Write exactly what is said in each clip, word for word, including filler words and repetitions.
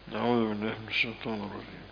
أعوذ بالله من الشيطان الرجيم.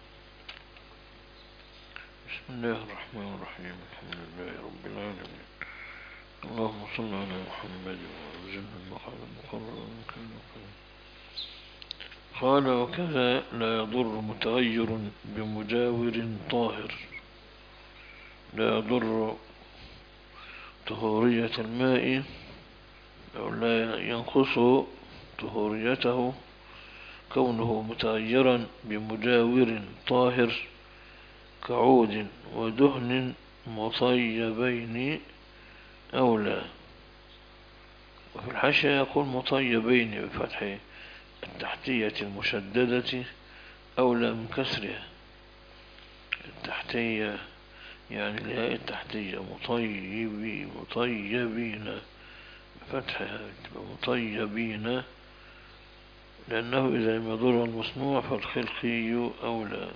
بسم الله الرحمن الرحيم. الحمد لله رب العالمين. اللهم صل على محمد وأجل المقام المقرر المكرم. قال وكذا لا يضر متغير بمجاور طاهر، لا يضر طهورية الماء أو لا ينقص طهوريته كونه متغيرا بمجاور طاهر كعود ودهن مطيبين أو لا. وفي الحاشية يقول مطيبين بفتح التحتية المشددة أولى من كسرها. التحتية يعني الهاء التحتية مطيبين مطيبين بفتحها مطيبين، لأنه إذا لم يضر المصنوع فالخلقي أولى.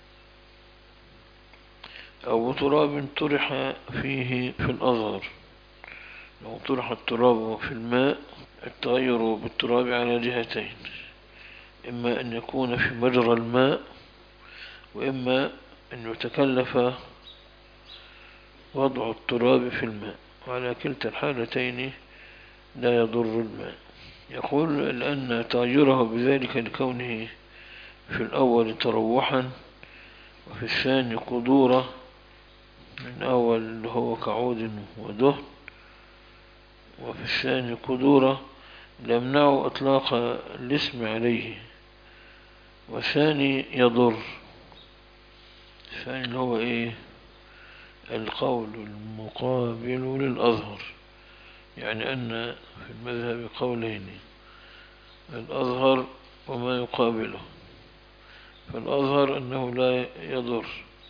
أو تراب طرح فيه في الأظهر، لو طرح التراب في الماء التغير بالتراب على جهتين، إما أن يكون في مجرى الماء، وإما أن يتكلف وضع التراب في الماء، وعلى كلتا الحالتين لا يضر الماء. يقول لأن تغيره بذلك لكونه في الأول تروحا وفي الثاني قدورة، من أول اللي هو كعود ودهن وفي الثاني قدورة، ليمنع إطلاق الاسم عليه، والثاني يضر. الثاني اللي هو إيه؟ القول المقابل للأظهر، يعني أن في المذهب قولين، الأظهر وما يقابله. فالأظهر أنه لا يضر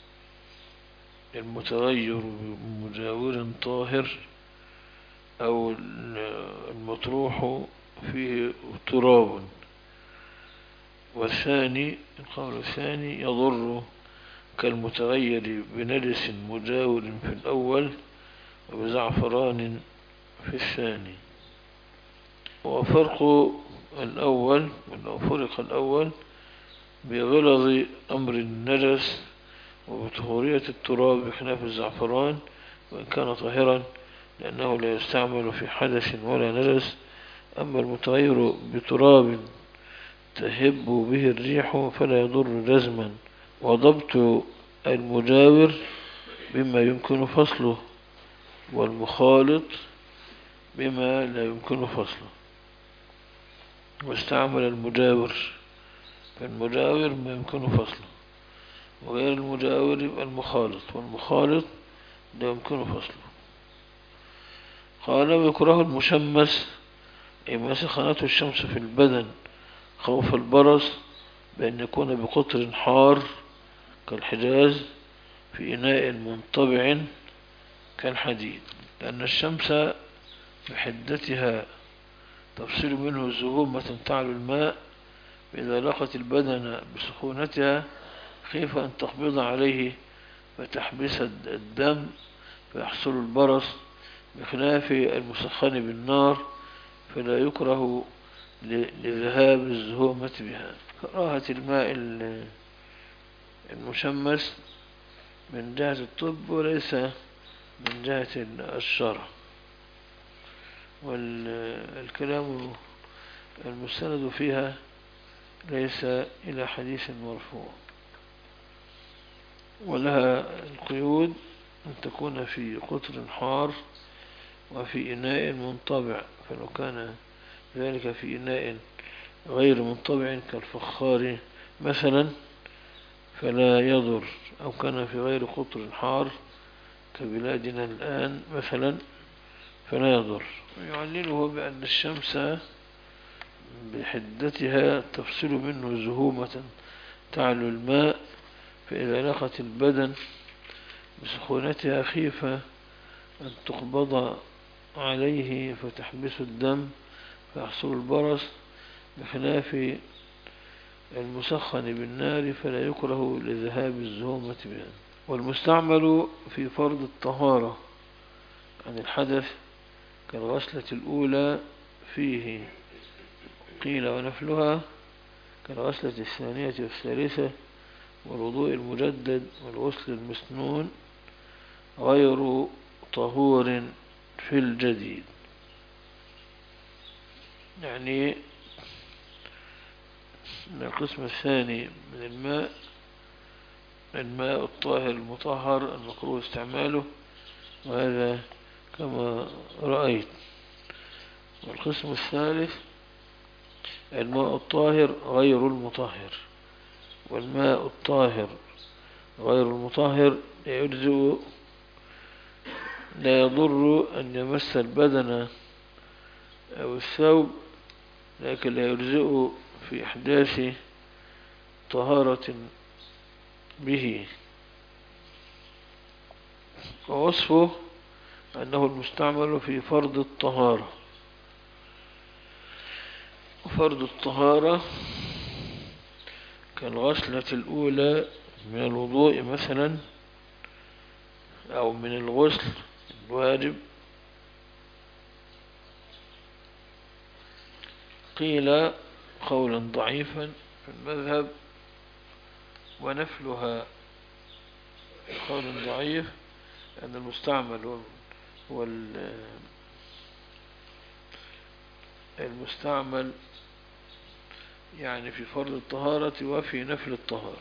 المتغير بمجاور طاهر أو المطروح فيه تراب. والثاني القول الثاني يضر كالمتغير بنجس مجاور في الأول وبزعفران في الثاني. وفرق الأول ولو فرق الأول بغلظ أمر النجس وبطهورية التراب بخلاف الزعفران وإن كان طاهرا، لأنه لا يستعمل في حدث ولا نجس. أما المتغير بتراب تهب به الريح فلا يضر جزما. وضبط المجاور بما يمكن فصله، والمخالط بما لا يمكن فصله. واستعمل المجاور، فالمجاور ما يمكن فصله، وغير المجاور يبقى المخالط، والمخالط لا يمكن فصله. قال ويكره المشمس أي ما سخنته الشمس في البدن خوف البرص، بأن يكون بقطر حار كالحجاز في إناء منطبع كالحديد، لأن الشمس بحدتها تفصل منه زهومة تعلو الماء، فإذا لقت البدن بسخونتها خيف أن تقبض عليه فتحبس الدم فيحصل البرص، بخلاف المسخن بالنار فلا يكره لذهاب الزهومة بها. كراهة الماء المشمس من جهة الطب وليس من جهة الشرع. والكلام المستند فيها ليس إلى حديث مرفوع، ولها القيود أن تكون في قطر حار وفي إناء منطبع، فلو كان ذلك في إناء غير منطبع كالفخار مثلا فلا يضر، أو كان في غير قطر حار كبلادنا الآن مثلا فلا يضر. ويعلله بأن الشمس بحدتها تفصل منه زهومة تعلو الماء، فإذا لقت البدن بسخونتها خيف أن تقبض عليه فتحبس الدم فيحصل البرص، بخلاف المسخن بالنار فلا يكره لذهاب الزهومة بها. والمستعمل في فرض الطهارة عن الحدث كالغسلة الأولى فيه قيل ونفلها كالغسلة الثانية والثالثة والوضوء المجدد والغسل المسنون غير طهور في الجديد. يعني القسم الثاني من الماء الماء الطاهر المطهر المكروه استعماله، وهذا كما رأيت. والقسم الثالث الماء الطاهر غير المطهر، والماء الطاهر غير المطهر يجزئ لا يضر أن يمس البدن أو الثوب، لكن لا يجزئ في إحداث طهارة به. ووصفه أنه المستعمل في فرض الطهارة. وفرض الطهارة كالغسلة الأولى من الوضوء مثلا، أو من الغسل الواجب. قيل قولا ضعيفا في المذهب ونفلها قول ضعيف أن المستعمل هو المستعمل يعني في فرض الطهارة وفي نفل الطهارة.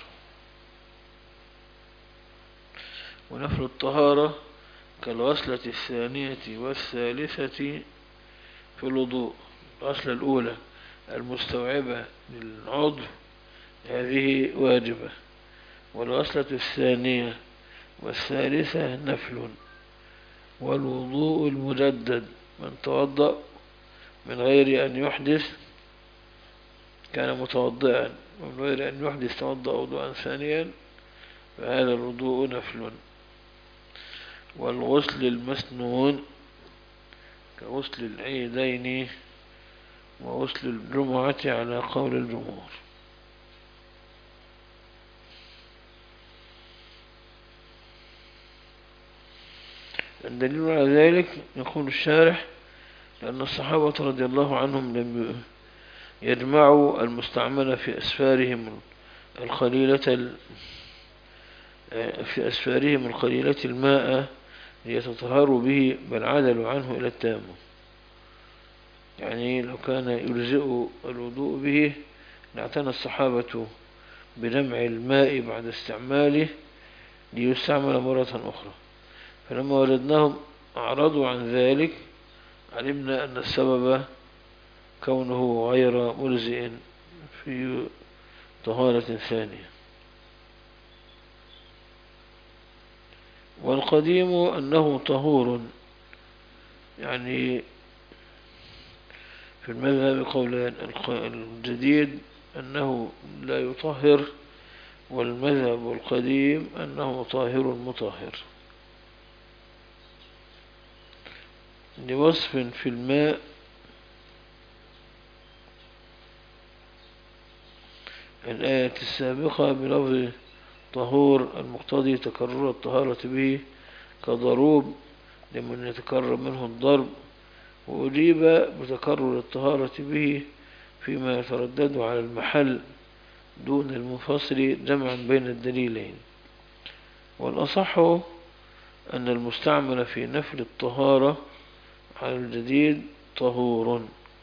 ونفل الطهارة كالغسلة الثانية والثالثة في الوضوء. الغسلة الأولى المستوعبة للعضو هذه واجبة، والغسلة الثانية والثالثة نفل. والوضوء المجدد من توضأ من غير أن يحدث كان متوضئا، ومن غير أن يحدث توضأ وضوءا ثانيا فهذا الوضوء نفل. والغسل المسنون كغسل العيدين وغسل الجمعة على قول الجمهور. الدليل على ذلك يقول الشارح لأن الصحابة رضي الله عنهم لم يجمعوا المستعمل في أسفارهم القليلة في أسفارهم القليلة الماء ليتطهروا به، بل عدلوا عنه إلى التيمم. يعني لو كان يجزئ الوضوء به لاعتنى الصحابة بجمع الماء بعد استعماله ليستعمل مرة أخرى. فلما وجدناهم أعرضوا عن ذلك علمنا أن السبب كونه غير ملزئ في طهارة ثانية. والقديم أنه طهور، يعني في المذهب قولان: الجديد أنه لا يطهر، والمذهب القديم أنه طاهر مطهر. لوصف في الماء الآية السابقة بلفظ طهور المقتضي تكرر الطهارة به كضروب لمن يتكرر منه الضرب، وأجيب بتكرر الطهارة به فيما يتردد على المحل دون المنفصل جمعا بين الدليلين. والأصح أن المستعمل في نفل الطهارة على الجديد طهور.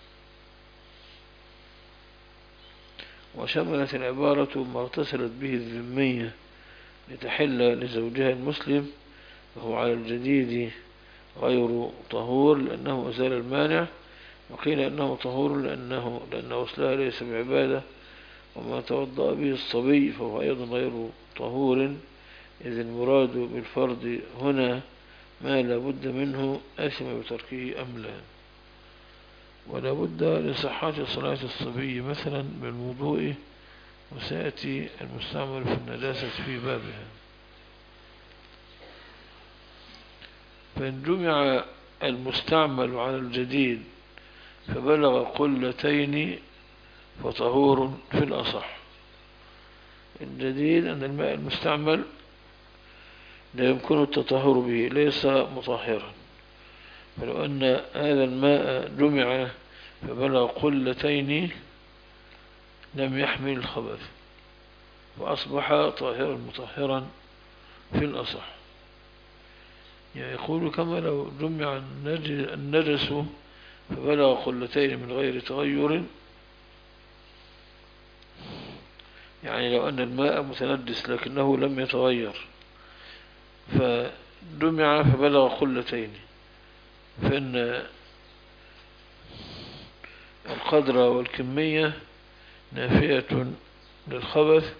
وشملت العبارة ما اغتسلت به الذمية لتحل لزوجها المسلم، وهو على الجديد غير طهور لأنه أزال المانع. وقيل أنه طهور لأنه لأن غسلها ليس بعبادة. وما توضأ به الصبي فهو أيضا غير طهور، إذ المراد بالفرض هنا ما لا بد منه آثم بتركه أم لا. ولا بد لصحة صلاة الصبي مثلا بالوضوء، وسيأتي المستعمل في النجاسة في بابها. فإن جمع المستعمل على الجديد فبلغ قلتين فطهور في الأصح. الجديد أن الماء المستعمل لا يمكن التطهر به، ليس مطهرا. فلو أن هذا الماء جمع فبلغ قلتين لم يحمل الخبث وأصبح طاهرا مطهرا في الأصح. يعني يقول كما لو جمع النجس فبلغ قلتين من غير تغير، يعني لو أن الماء متنجس لكنه لم يتغير فجمع فبلغ قلتين، فإن القدر والكمية نافية للخبث،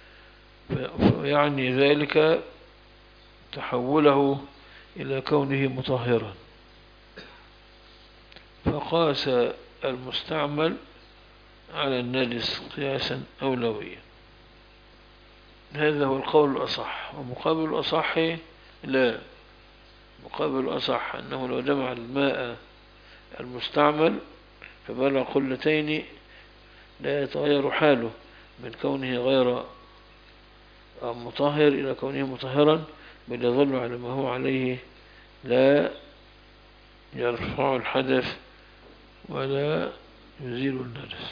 فيعني ذلك تحوله إلى كونه مطهرا، فقاس المستعمل على النجس قياسا أولويا. هذا هو القول الأصح. ومقابل الأصح لا، مقابل الأصح أنه لو جمع الماء المستعمل فبلغ قلتين لا يتغير حاله من كونه غير مطهر إلى كونه مطهرا، بل يظل على ما هو عليه، لا يرفع الحدث ولا يزيل النجس.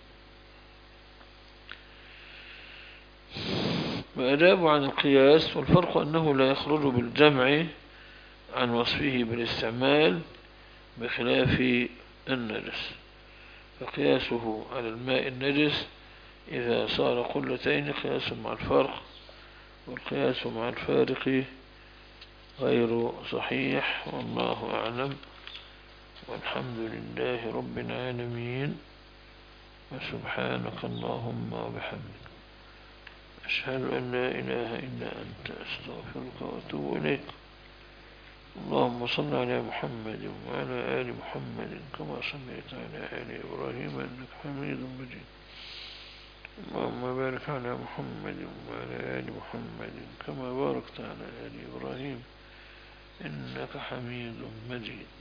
وأجابوا عن القياس، والفرق أنه لا يخرج بالجمع عن وصفه بالاستعمال بخلاف النجس، فقياسه على الماء النجس إذا صار قلتين قياس مع الفرق، والقياس مع الفارق غير صحيح. والله أعلم، والحمد لله رب العالمين، وسبحانك اللهم وبحمدك، أشهد أن لا إله إلا أنت، أستغفرك وأتوب إليك. اللهم صل على محمد وعلى آل محمد كما صليت على آل إبراهيم إنك حميد مجيد. اللهم بارك على محمد وعلى آل محمد كما باركت على آل إبراهيم إنك حميد مجيد.